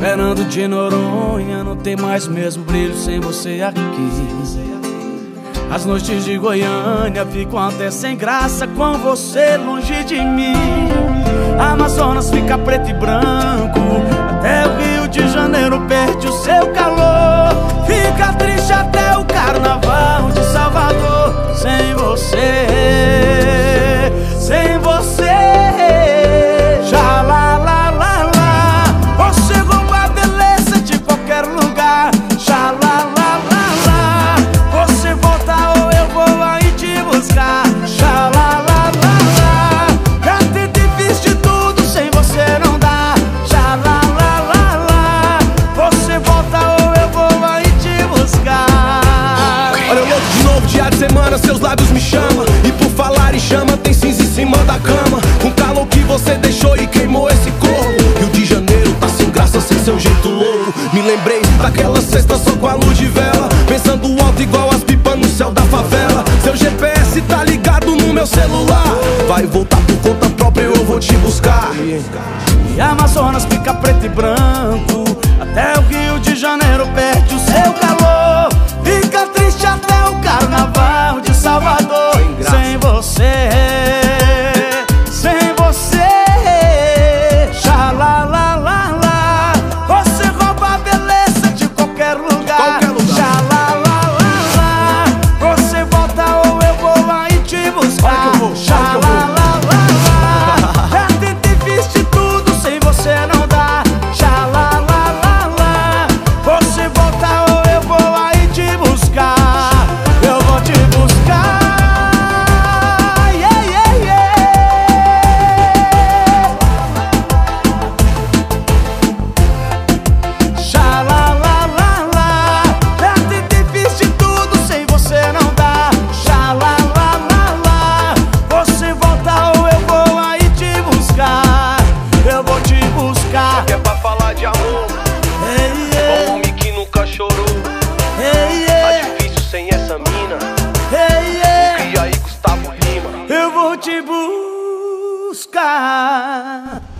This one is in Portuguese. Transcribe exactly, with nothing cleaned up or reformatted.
Fernando de Noronha não tem mais o mesmo brilho sem você aqui. As noites de Goiânia ficam até sem graça com você longe de mim. Amazonas fica preto e branco, até o Rio de Janeiro perde o seu calor. Fica triste até o Carnaval de Salvador sem você, sem você. Já lá, lá, lá, lá, você rouba a beleza de qualquer lugar. Já lá, lá, lá, lá, você volta ou eu vou aí te buscar. Já lá, lá, lá, lá, já tentei, fiz de tudo, sem você não dá. Já lá, lá, lá, lá, você volta ou eu vou aí te buscar. Olha eu louco de novo, dia de semana, seus lábios me chamam. E por falar em chama, tem cinza em cima da cama. Com calor que você deixou e queimou esse corpo. Rio de Janeiro tá sem graça, sem seu jeito louco. Me lembrei daquela sexta só com a luz de vela, pensando alto igual as pipas no céu da favela. Seu G P S tá ligado no meu celular, vai voltar por conta própria, eu vou te buscar. E Amazonas fica preto e branco, até o Rio de Janeiro perde o seu calor. Fica triste até o Carnaval de Salvador sem você, sem você. Já lá, lá, lá, lá, você rouba a beleza de qualquer lugar. Já lá, lá, lá, lá, você volta ou eu vou aí te buscar. Já lá, lá, lá, lá, já tentei, fiz de tudo, sem você não dá. Já lá, lá, lá, lá, você volta ou eu vou aí te buscar. Eu vou te buscar. Yeah, yeah, yeah. Já lá, lá, lá, lá, já tentei, fiz de tudo, sem você não dá. Já lá, lá, lá, lá, você volta ou eu vou aí te buscar. Eu vou te buscar. É pra falar de amor, Hey, yeah. um homem que nunca chorou. Hey, Tá yeah. difícil sem essa mina. Hey, yeah. E aí, Gustavo Lima? Eu vou te buscar.